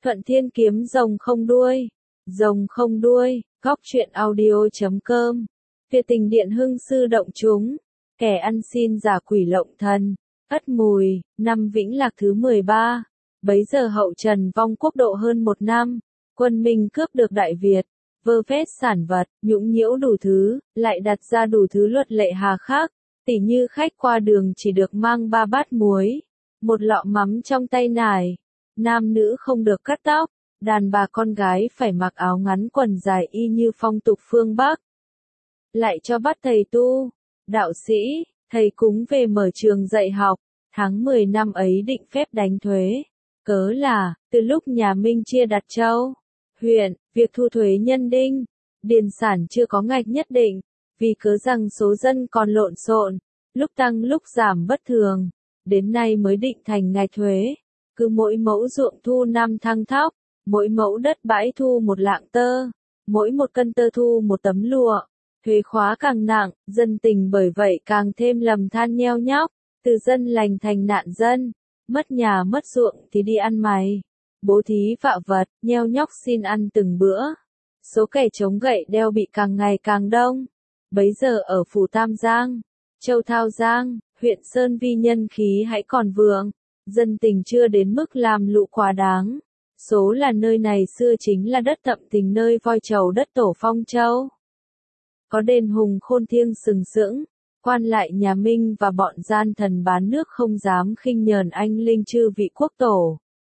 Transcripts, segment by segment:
Thuận Thiên kiếm rồng không đuôi. Rồng không đuôi, góc truyện audio.com. Việt Tình Điện Hưng sư động chúng. Kẻ ăn xin giả quỷ lộng thần. Ất Mùi, năm Vĩnh Lạc thứ 13. Bấy giờ hậu Trần vong quốc độ hơn 1 năm. Quân Minh cướp được Đại Việt. Vơ vét sản vật, nhũng nhiễu đủ thứ, lại đặt ra đủ thứ luật lệ hà khắc. Tỉ như khách qua đường chỉ được mang 3 bát muối, một lọ mắm trong tay nải. Nam nữ không được cắt tóc, đàn bà con gái phải mặc áo ngắn quần dài y như phong tục phương Bắc. Lại cho bắt thầy tu, đạo sĩ, thầy cúng về mở trường dạy học. Tháng 10 năm ấy định phép đánh thuế. Cớ là, từ lúc nhà Minh chia đặt châu, huyện, việc thu thuế nhân đinh, điền sản chưa có ngạch nhất định, vì cớ rằng số dân còn lộn xộn, lúc tăng lúc giảm bất thường, đến nay mới định thành ngạch thuế. Cứ mỗi mẫu ruộng thu 5 thăng thóc, mỗi mẫu đất bãi thu 1 lạng tơ, mỗi 1 cân tơ thu 1 tấm lụa. Thuế khóa càng nặng, dân tình bởi vậy càng thêm lầm than nheo nhóc, từ dân lành thành nạn dân, mất nhà mất ruộng thì đi ăn mày, bố thí vạ vật, nheo nhóc xin ăn từng bữa. Số kẻ chống gậy đeo bị càng ngày càng đông. Bấy giờ ở phủ Tam Giang, châu Thao Giang, huyện Sơn Vi nhân khí hãy còn vượng, dân tình chưa đến mức làm lụ quá đáng. Số là nơi này xưa chính là đất Thậm Tình, nơi voi trầu đất tổ Phong Châu. Có đền hùng khôn thiêng sừng sững, quan lại nhà Minh và bọn gian thần bán nước không dám khinh nhờn anh linh chư vị quốc tổ.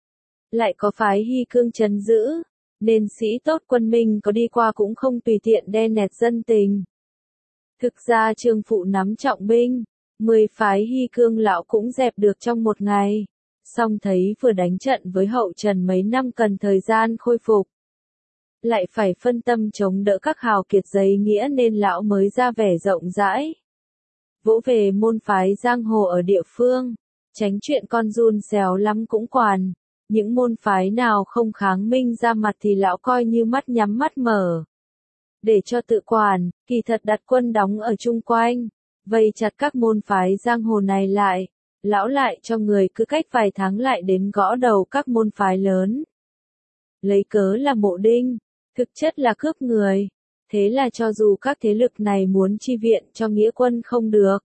Lại có phái Hy Cương trấn giữ, nên sĩ tốt quân Minh có đi qua cũng không tùy tiện đe nẹt dân tình. Thực ra Trương Phụ nắm trọng binh, 10 phái Hy Cương lão cũng dẹp được trong 1 ngày. Song thấy vừa đánh trận với hậu Trần mấy năm cần thời gian khôi phục, lại phải phân tâm chống đỡ các hào kiệt giấy nghĩa nên lão mới ra vẻ rộng rãi. Vỗ về môn phái giang hồ ở địa phương, tránh chuyện con giun xéo lắm cũng quản. Những môn phái nào không kháng Minh ra mặt thì lão coi như mắt nhắm mắt mở. Để cho tự quản, kỳ thật đặt quân đóng ở chung quanh, vây chặt các môn phái giang hồ này lại. Lão lại cho người cứ cách vài tháng lại đến gõ đầu các môn phái lớn. Lấy cớ là mộ đinh, thực chất là cướp người. Thế là cho dù các thế lực này muốn chi viện cho nghĩa quân không được.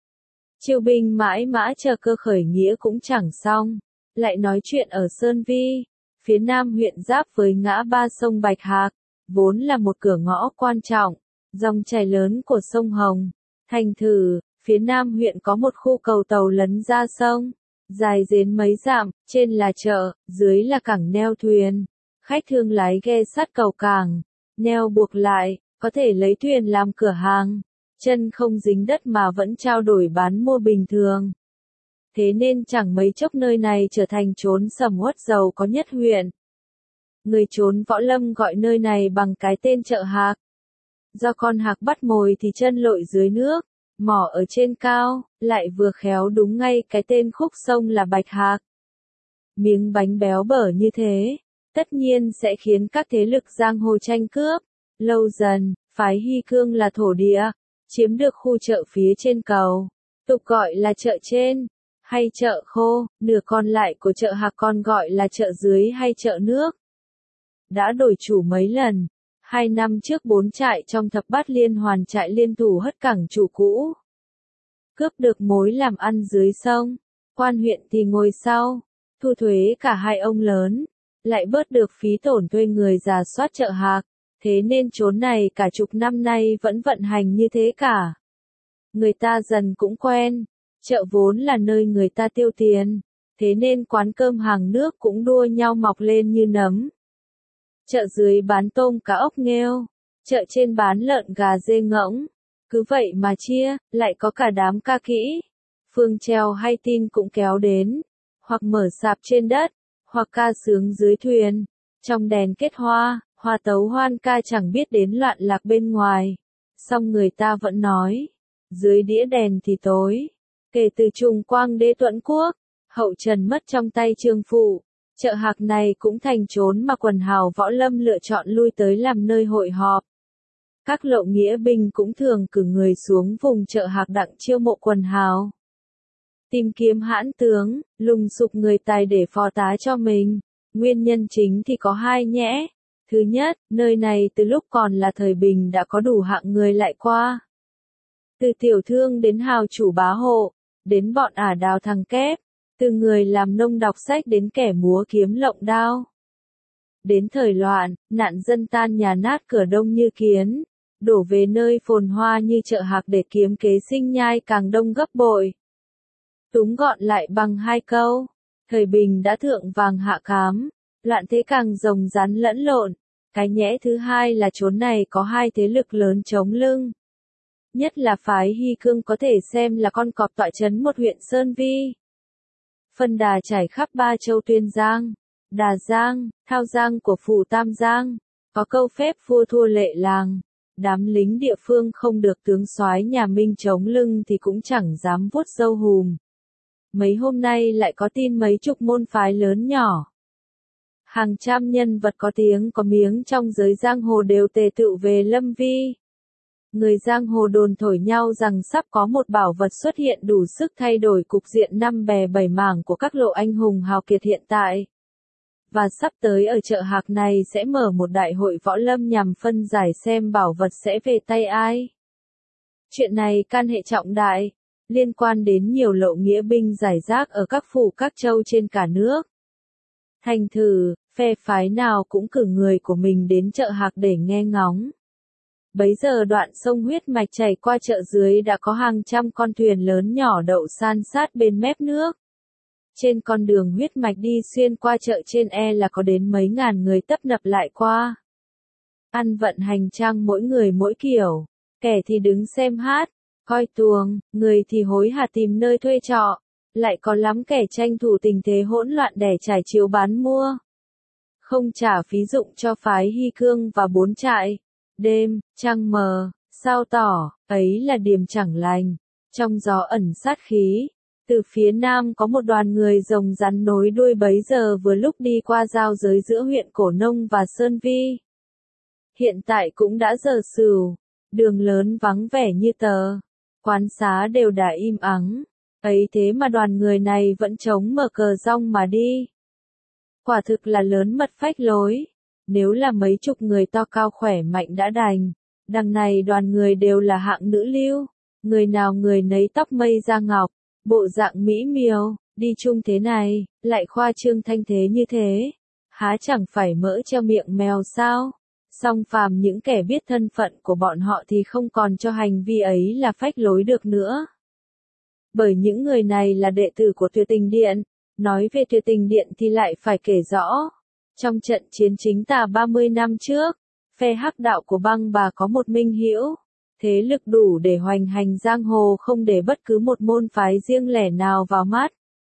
Triều binh mãi mã chờ cơ khởi nghĩa cũng chẳng xong. Lại nói chuyện ở Sơn Vi, phía nam huyện giáp với ngã ba sông Bạch Hạc, vốn là một cửa ngõ quan trọng, dòng chảy lớn của sông Hồng. Thành thử, phía nam huyện có một khu cầu tàu lấn ra sông, dài đến mấy dặm, trên là chợ, dưới là cảng neo thuyền. Khách thương lái ghe sát cầu cảng, neo buộc lại, có thể lấy thuyền làm cửa hàng, chân không dính đất mà vẫn trao đổi bán mua bình thường. Thế nên chẳng mấy chốc nơi này trở thành chốn sầm uất giàu có nhất huyện. Người chốn Võ Lâm gọi nơi này bằng cái tên chợ Hạc. Do con hạc bắt mồi thì chân lội dưới nước, mỏ ở trên cao, lại vừa khéo đúng ngay cái tên khúc sông là Bạch Hạc. Miếng bánh béo bở như thế, tất nhiên sẽ khiến các thế lực giang hồ tranh cướp. Lâu dần, phái Hy Cương là thổ địa, chiếm được khu chợ phía trên cầu, tục gọi là chợ trên, hay chợ khô, nửa còn lại của chợ Hạc còn gọi là chợ dưới hay chợ nước. Đã đổi chủ mấy lần, 2 năm trước 4 trại trong Thập Bát Liên Hoàn trại liên thủ hất cẳng chủ cũ. Cướp được mối làm ăn dưới sông, quan huyện thì ngồi sau, thu thuế cả 2 ông lớn, lại bớt được phí tổn thuê người rà soát chợ Hạc. Thế nên chốn này cả chục năm nay vẫn vận hành như thế cả. Người ta dần cũng quen, chợ vốn là nơi người ta tiêu tiền, thế nên quán cơm hàng nước cũng đua nhau mọc lên như nấm. Chợ dưới bán tôm cá ốc nghêu, chợ trên bán lợn gà dê ngỗng. Cứ vậy mà chia, lại có cả đám ca kỹ. Phương treo hay tin cũng kéo đến, hoặc mở sạp trên đất, hoặc ca sướng dưới thuyền, trong đèn kết hoa. Hoa tấu hoan ca chẳng biết đến loạn lạc bên ngoài. Song người ta vẫn nói, dưới đĩa đèn thì tối. Kể từ Trùng Quang Đế Tuẫn Quốc, hậu Trần mất trong tay Trương Phụ, chợ Hạc này cũng thành chốn mà quần hào võ lâm lựa chọn lui tới làm nơi hội họp. Các lộ nghĩa binh cũng thường cử người xuống vùng chợ Hạc đặng chiêu mộ quần hào. Tìm kiếm hãn tướng, lùng sục người tài để phò tá cho mình. Nguyên nhân chính thì có hai nhẽ. Thứ nhất, nơi này từ lúc còn là thời bình đã có đủ hạng người lại qua. Từ tiểu thương đến hào chủ bá hộ, đến bọn ả đào thằng kép, từ người làm nông đọc sách đến kẻ múa kiếm lộng đao. Đến thời loạn, nạn dân tan nhà nát cửa đông như kiến, đổ về nơi phồn hoa như chợ Hạc để kiếm kế sinh nhai càng đông gấp bội. Túm gọn lại bằng hai câu, thời bình đã thượng vàng hạ cám, loạn thế càng rồng rắn lẫn lộn. Cái nhẽ thứ hai là chốn này có hai thế lực lớn chống lưng. Nhất là phái Hy Cương có thể xem là con cọp tọa chấn một huyện Sơn Vi. Phân đà trải khắp ba châu Tuyên Giang, Đà Giang, Thao Giang của phủ Tam Giang, có câu phép vua thua lệ làng. Đám lính địa phương không được tướng soái nhà Minh chống lưng thì cũng chẳng dám vuốt râu hùm. Mấy hôm nay lại có tin mấy chục môn phái lớn nhỏ. Hàng trăm nhân vật có tiếng có miếng trong giới giang hồ đều tề tựu về Lâm Vi. Người giang hồ đồn thổi nhau rằng sắp có một bảo vật xuất hiện đủ sức thay đổi cục diện năm bè bảy mảng của các lộ anh hùng hào kiệt hiện tại. Và sắp tới ở chợ Hạc này sẽ mở một đại hội võ lâm nhằm phân giải xem bảo vật sẽ về tay ai. Chuyện này can hệ trọng đại, liên quan đến nhiều lộ nghĩa binh rải rác ở các phủ các châu trên cả nước. Thành thử, phe phái nào cũng cử người của mình đến chợ Hạc để nghe ngóng. Bấy giờ đoạn sông huyết mạch chảy qua chợ dưới đã có hàng trăm con thuyền lớn nhỏ đậu san sát bên mép nước. Trên con đường huyết mạch đi xuyên qua chợ trên là có đến mấy ngàn người tấp nập lại qua. Ăn vận hành trang mỗi người mỗi kiểu, kẻ thì đứng xem hát, coi tuồng, người thì hối hả tìm nơi thuê trọ, lại có lắm kẻ tranh thủ tình thế hỗn loạn để trải chiếu bán mua. Không trả phí dụng cho phái Hy Cương và bốn trại. Đêm, trăng mờ, sao tỏ, ấy là điềm chẳng lành. Trong gió ẩn sát khí, từ phía nam có một đoàn người rồng rắn nối đuôi bấy giờ vừa lúc đi qua giao giới giữa huyện Cổ Nông và Sơn Vi. Hiện tại cũng đã giờ sửu, đường lớn vắng vẻ như tờ, quán xá đều đã im ắng, ấy thế mà đoàn người này vẫn chống mở cờ rong mà đi. Quả thực là lớn mật phách lối. Nếu là mấy chục người to cao khỏe mạnh đã đành, đằng này đoàn người đều là hạng nữ lưu, người nào người nấy tóc mây da ngọc, bộ dạng mỹ miều, đi chung thế này, lại khoa trương thanh thế như thế, há chẳng phải mỡ treo miệng mèo sao? Song phàm những kẻ biết thân phận của bọn họ thì không còn cho hành vi ấy là phách lối được nữa. Bởi những người này là đệ tử của Tuyệt Tình Điện, nói về Tuyệt Tình Điện thì lại phải kể rõ. Trong trận chiến chính tà 30 năm trước, phe hắc đạo của Băng Bà có một minh hữu, thế lực đủ để hoành hành giang hồ không để bất cứ một môn phái riêng lẻ nào vào mắt.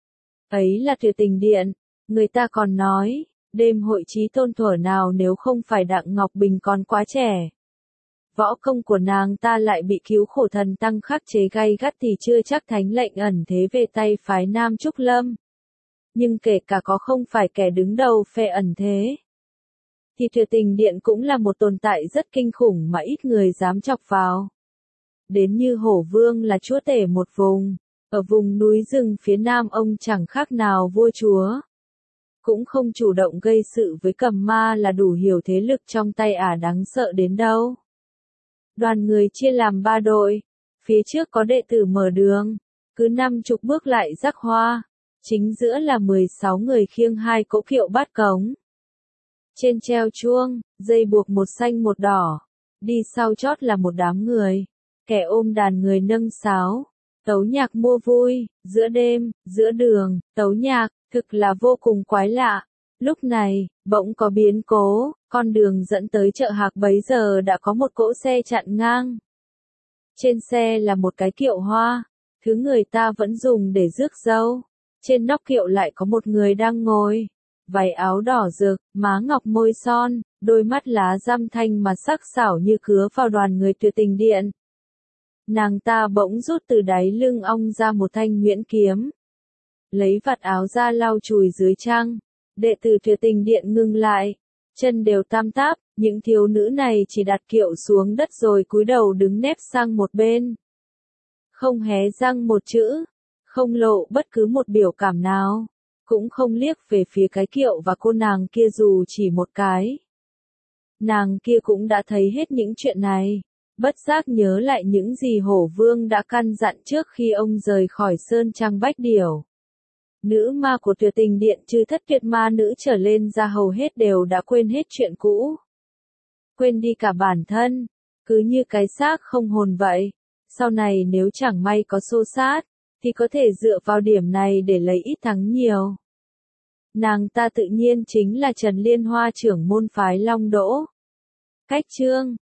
Ấy là Tuyệt Tình Điện, người ta còn nói, đêm hội chí tôn thuở nào nếu không phải Đặng Ngọc Bình còn quá trẻ. Võ công của nàng ta lại bị cứu khổ thần tăng khắc chế gay gắt thì chưa chắc thánh lệnh ẩn thế về tay phái Nam Trúc Lâm. Nhưng kể cả có không phải kẻ đứng đầu phe ẩn thế, thì Tuyệt Tình Điện cũng là một tồn tại rất kinh khủng mà ít người dám chọc vào. Đến như Hổ Vương là chúa tể một vùng, ở vùng núi rừng phía nam ông chẳng khác nào vua chúa. Cũng không chủ động gây sự với Cầm Ma là đủ hiểu thế lực trong tay ả đáng sợ đến đâu. Đoàn người chia làm 3 đội, phía trước có đệ tử mở đường, cứ 50 bước lại rắc hoa. Chính giữa là 16 người khiêng 2 cỗ kiệu bát cống. Trên treo chuông, dây buộc một xanh một đỏ. Đi sau chót là một đám người. Kẻ ôm đàn người nâng sáo. Tấu nhạc mua vui, giữa đêm, giữa đường, tấu nhạc, thực là vô cùng quái lạ. Lúc này, bỗng có biến cố, con đường dẫn tới chợ Hạc bấy giờ đã có một cỗ xe chặn ngang. Trên xe là một cái kiệu hoa, thứ người ta vẫn dùng để rước dâu. Trên nóc kiệu lại có một người đang ngồi, váy áo đỏ rực, má ngọc môi son, đôi mắt lá răm thanh mà sắc sảo như cứa vào đoàn người Tuyệt Tình Điện. Nàng ta bỗng rút từ đáy lưng ong ra một thanh nhuyễn kiếm. Lấy vạt áo ra lau chùi dưới trăng, đệ tử Tuyệt Tình Điện ngừng lại, chân đều tam táp, những thiếu nữ này chỉ đặt kiệu xuống đất rồi cúi đầu đứng nép sang một bên. Không hé răng một chữ. Không lộ bất cứ một biểu cảm nào, cũng không liếc về phía cái kiệu và cô nàng kia dù chỉ một cái. Nàng kia cũng đã thấy hết những chuyện này, bất giác nhớ lại những gì Hổ Vương đã căn dặn trước khi ông rời khỏi Sơn Trang Bách Điểu. Nữ ma của Tuyệt Tình Điện trừ Thất Tuyệt Ma Nữ trở lên ra hầu hết đều đã quên hết chuyện cũ. Quên đi cả bản thân, cứ như cái xác không hồn vậy. Sau này nếu chẳng may có xô xát, thì có thể dựa vào điểm này để lấy ít thắng nhiều. Nàng ta tự nhiên chính là Trần Liên Hoa trưởng môn phái Long Đỗ. Cách chương